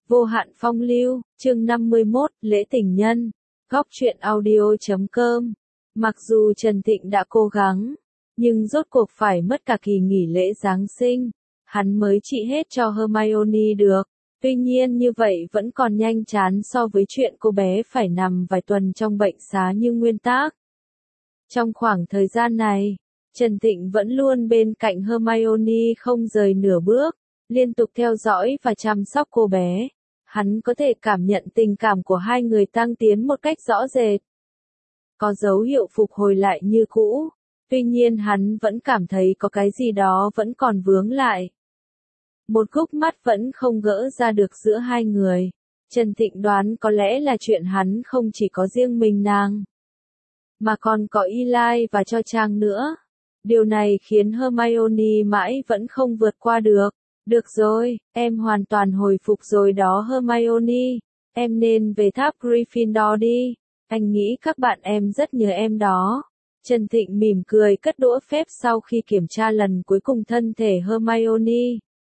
Vô hạn phong lưu, chương 51, lễ tình nhân. Góc truyện audio.com. Mặc dù Trần Thịnh đã cố gắng, nhưng rốt cuộc phải mất cả kỳ nghỉ lễ Giáng sinh, hắn mới trị hết cho Hermione được. Tuy nhiên như vậy vẫn còn nhanh chán so với chuyện cô bé phải nằm vài tuần trong bệnh xá như nguyên tắc. Trong khoảng thời gian này, Trần Thịnh vẫn luôn bên cạnh Hermione không rời nửa bước, liên tục theo dõi và chăm sóc cô bé. Hắn có thể cảm nhận tình cảm của hai người tăng tiến một cách rõ rệt. Có dấu hiệu phục hồi lại như cũ, tuy nhiên hắn vẫn cảm thấy có cái gì đó vẫn còn vướng lại. Một khúc mắc vẫn không gỡ ra được giữa hai người. Trần Thịnh đoán có lẽ là chuyện hắn không chỉ có riêng mình nàng, mà còn có Eli và cho Trang nữa. Điều này khiến Hermione mãi vẫn không vượt qua được. Được rồi, em hoàn toàn hồi phục rồi đó Hermione. Em nên về tháp Gryffindor đi. Anh nghĩ các bạn em rất nhớ em đó. Trần Thịnh mỉm cười cất đũa phép sau khi kiểm tra lần cuối cùng thân thể Hermione.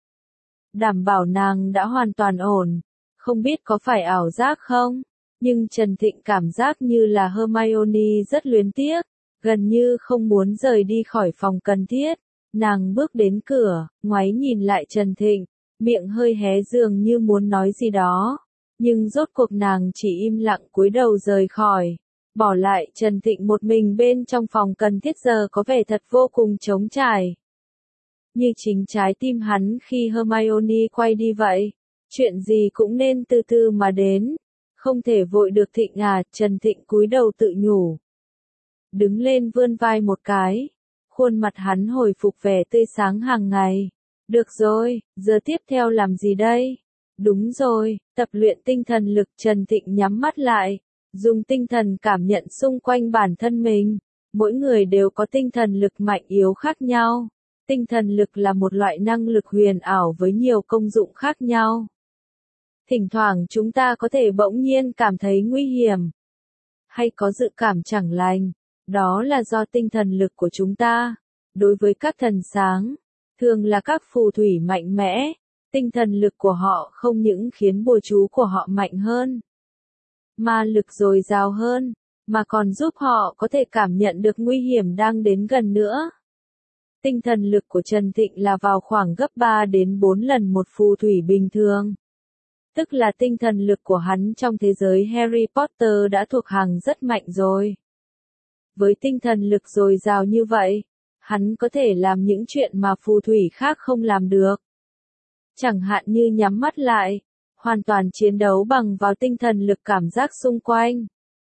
Đảm bảo nàng đã hoàn toàn ổn. Không biết có phải ảo giác không? Nhưng Trần Thịnh cảm giác như là Hermione rất luyến tiếc, gần như không muốn rời đi khỏi phòng cần thiết. Nàng bước đến cửa, ngoái nhìn lại Trần Thịnh, miệng hơi hé dường như muốn nói gì đó. Nhưng rốt cuộc nàng chỉ im lặng cúi đầu rời khỏi, bỏ lại Trần Thịnh một mình bên trong phòng cần thiết giờ có vẻ thật vô cùng trống trải. Như chính trái tim hắn khi Hermione quay đi vậy. Chuyện gì cũng nên từ từ mà đến. Không thể vội được Thịnh à, Trần Thịnh cúi đầu tự nhủ. Đứng lên vươn vai một cái. Khuôn mặt hắn hồi phục vẻ tươi sáng hàng ngày. Được rồi, giờ tiếp theo làm gì đây? Đúng rồi, tập luyện tinh thần lực. Trần Thịnh nhắm mắt lại, dùng tinh thần cảm nhận xung quanh bản thân mình. Mỗi người đều có tinh thần lực mạnh yếu khác nhau. Tinh thần lực là một loại năng lực huyền ảo với nhiều công dụng khác nhau. Thỉnh thoảng chúng ta có thể bỗng nhiên cảm thấy nguy hiểm, hay có dự cảm chẳng lành. Đó là do tinh thần lực của chúng ta. Đối với các thần sáng, thường là các phù thủy mạnh mẽ, tinh thần lực của họ không những khiến bùa chú của họ mạnh hơn, ma lực dồi dào hơn, mà còn giúp họ có thể cảm nhận được nguy hiểm đang đến gần nữa. Tinh thần lực của Trần Thịnh là vào khoảng gấp 3 đến 4 lần một phù thủy bình thường. Tức là tinh thần lực của hắn trong thế giới Harry Potter đã thuộc hàng rất mạnh rồi. Với tinh thần lực dồi dào như vậy, hắn có thể làm những chuyện mà phù thủy khác không làm được. Chẳng hạn như nhắm mắt lại, hoàn toàn chiến đấu bằng vào tinh thần lực cảm giác xung quanh.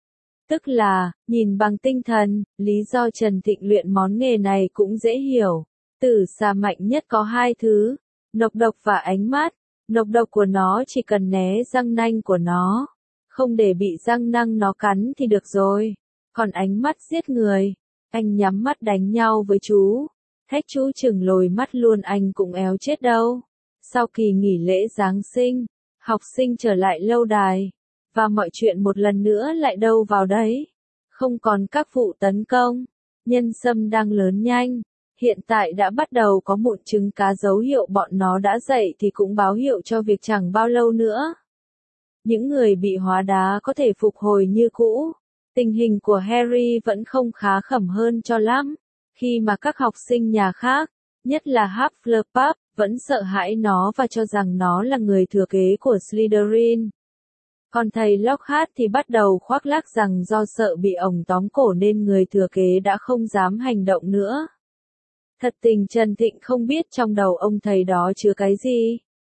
Tức là, nhìn bằng tinh thần. Lý do Trần Thịnh luyện món nghề này cũng dễ hiểu. Tử xà mạnh nhất có hai thứ, nọc độc và ánh mắt. Nọc độc của nó chỉ cần né răng nanh của nó, không để bị răng nanh nó cắn thì được rồi. Còn ánh mắt giết người, anh nhắm mắt đánh nhau với chú, thách chú chừng lồi mắt luôn anh cũng éo chết đâu. Sau kỳ nghỉ lễ Giáng sinh, học sinh trở lại lâu đài, và mọi chuyện một lần nữa lại đâu vào đấy. Không còn các vụ tấn công, nhân xâm đang lớn nhanh. Hiện tại đã bắt đầu có mụn trứng cá, dấu hiệu bọn nó đã dậy thì cũng báo hiệu cho việc chẳng bao lâu nữa. Những người bị hóa đá có thể phục hồi như cũ. Tình hình của Harry vẫn không khá khẩm hơn cho lắm, khi mà các học sinh nhà khác, nhất là Hufflepuff, vẫn sợ hãi nó và cho rằng nó là người thừa kế của Slytherin. Còn thầy Lockhart thì bắt đầu khoác lác rằng do sợ bị ổng tóm cổ nên người thừa kế đã không dám hành động nữa. Thật tình Trần Thịnh không biết trong đầu ông thầy đó chứa cái gì.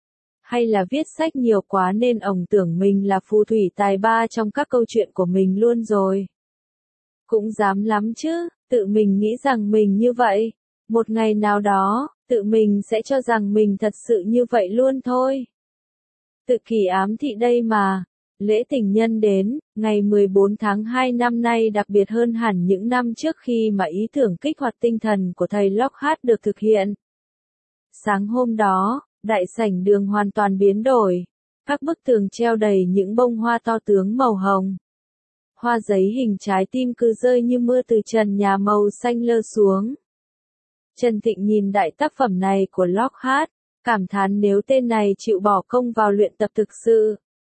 Hay là viết sách nhiều quá nên ổng tưởng mình là phù thủy tài ba trong các câu chuyện của mình luôn rồi. Cũng dám lắm chứ, tự mình nghĩ rằng mình như vậy. Một ngày nào đó, tự mình sẽ cho rằng mình thật sự như vậy luôn thôi. Tự kỷ ám thị đây mà. Lễ tình nhân đến, ngày 14 tháng 2 năm nay đặc biệt hơn hẳn những năm trước khi mà ý tưởng kích hoạt tinh thần của thầy Lockhart được thực hiện. Sáng hôm đó, đại sảnh đường hoàn toàn biến đổi. Các bức tường treo đầy những bông hoa to tướng màu hồng. Hoa giấy hình trái tim cứ rơi như mưa từ trần nhà màu xanh lơ xuống. Trần Thịnh nhìn đại tác phẩm này của Lockhart, cảm thán nếu tên này chịu bỏ công vào luyện tập thực sự.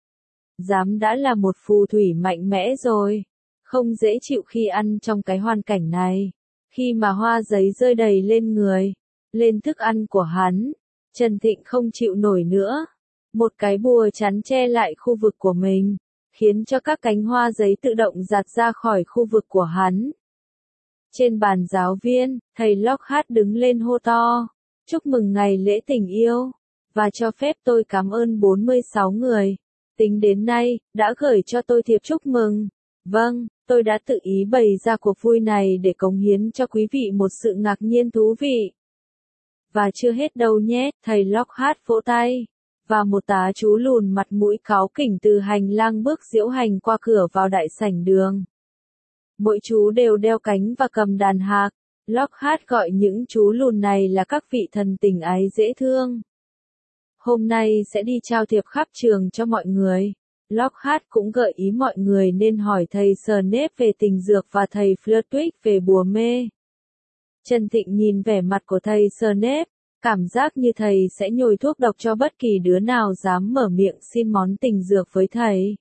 Dám đã là một phù thủy mạnh mẽ rồi. Không dễ chịu khi ăn trong cái hoàn cảnh này. Khi mà hoa giấy rơi đầy lên người, lên thức ăn của hắn, Trần Thịnh không chịu nổi nữa. Một cái bùa chắn che lại khu vực của mình, khiến cho các cánh hoa giấy tự động giạt ra khỏi khu vực của hắn. Trên bàn giáo viên, thầy Lockhart đứng lên hô to, chúc mừng ngày lễ tình yêu, và cho phép tôi cảm ơn 46 người. Tính đến nay, đã gửi cho tôi thiệp chúc mừng. Vâng, tôi đã tự ý bày ra cuộc vui này để cống hiến cho quý vị một sự ngạc nhiên thú vị. Và chưa hết đâu nhé, thầy Lockhart vỗ tay. Và một tá chú lùn mặt mũi cáu kỉnh từ hành lang bước diễu hành qua cửa vào đại sảnh đường. Mỗi chú đều đeo cánh và cầm đàn hạc. Lockhart gọi những chú lùn này là các vị thần tình ái dễ thương. Hôm nay sẽ đi trao thiệp khắp trường cho mọi người. Lockhart cũng gợi ý mọi người nên hỏi thầy Snape về tình dược và thầy Flitwick về bùa mê. Trần Thịnh nhìn vẻ mặt của thầy Snape, cảm giác như thầy sẽ nhồi thuốc độc cho bất kỳ đứa nào dám mở miệng xin món tình dược với thầy.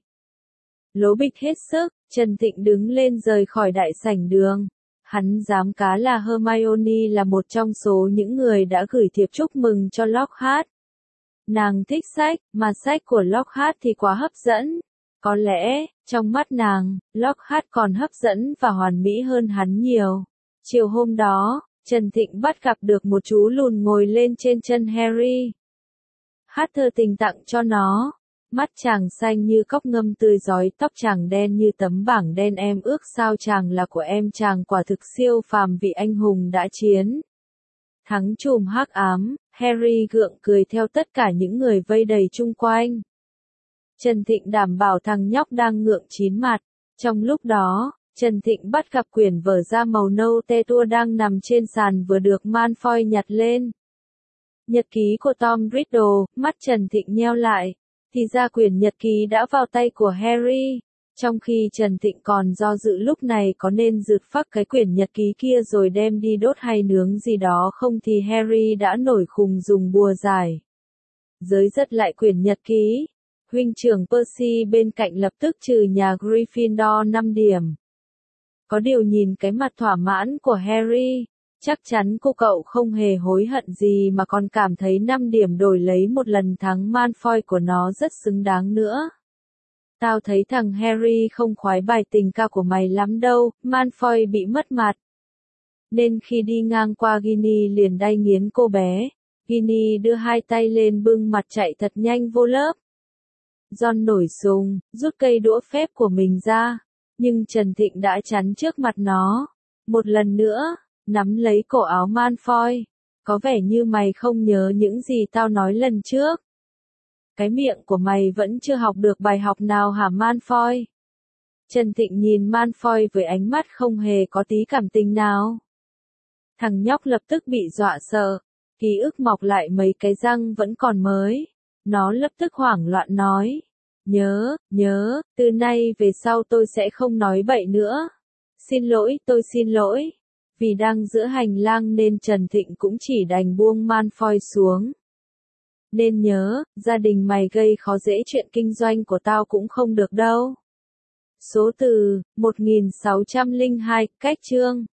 Lố bịch hết sức, Trần Thịnh đứng lên rời khỏi đại sảnh đường. Hắn dám cá là Hermione là một trong số những người đã gửi thiệp chúc mừng cho Lockhart. Nàng thích sách, mà sách của Lockhart thì quá hấp dẫn. Có lẽ, trong mắt nàng, Lockhart còn hấp dẫn và hoàn mỹ hơn hắn nhiều. Chiều hôm đó, Trần Thịnh bắt gặp được một chú lùn ngồi lên trên chân Harry. Hát thơ tình tặng cho nó. Mắt chàng xanh như cóc ngâm tươi rói, tóc chàng đen như tấm bảng đen, em ước sao chàng là của em, chàng quả thực siêu phàm vị anh hùng đã chiến. Thắng chùm hắc ám, Harry gượng cười theo tất cả những người vây đầy chung quanh. Trần Thịnh đảm bảo thằng nhóc đang ngượng chín mặt. Trong lúc đó, Trần Thịnh bắt gặp quyển vở da màu nâu te tua đang nằm trên sàn vừa được Malfoy nhặt lên. Nhật ký của Tom Riddle, mắt Trần Thịnh nheo lại. Thì ra quyển nhật ký đã vào tay của Harry. Trong khi Trần Thịnh còn do dự lúc này có nên rượt phắc cái quyển nhật ký kia rồi đem đi đốt hay nướng gì đó không thì Harry đã nổi khùng dùng bùa giải. Giới dật lại quyển nhật ký. Huynh trưởng Percy bên cạnh lập tức trừ nhà Gryffindor 5 điểm. Có điều nhìn cái mặt thỏa mãn của Harry, chắc chắn cô cậu không hề hối hận gì mà còn cảm thấy 5 điểm đổi lấy một lần thắng Malfoy của nó rất xứng đáng nữa. Tao thấy thằng Harry không khoái bài tình ca của mày lắm đâu, Malfoy bị mất mặt. Nên khi đi ngang qua Ginny liền đay nghiến cô bé. Ginny đưa hai tay lên bưng mặt chạy thật nhanh vô lớp. Ron nổi sùng, rút cây đũa phép của mình ra. Nhưng Trần Thịnh đã chắn trước mặt nó. Một lần nữa, nắm lấy cổ áo Malfoy. Có vẻ như mày không nhớ những gì tao nói lần trước. Cái miệng của mày vẫn chưa học được bài học nào hả Malfoy? Trần Thịnh nhìn Malfoy với ánh mắt không hề có tí cảm tình nào. Thằng nhóc lập tức bị dọa sợ. Ký ức mọc lại mấy cái răng vẫn còn mới. Nó lập tức hoảng loạn nói. Nhớ, từ nay về sau tôi sẽ không nói bậy nữa. Xin lỗi, tôi xin lỗi. Vì đang giữa hành lang nên Trần Thịnh cũng chỉ đành buông Malfoy xuống. Nên nhớ, gia đình mày gây khó dễ chuyện kinh doanh của tao cũng không được đâu. Số từ, 1602, cách chương.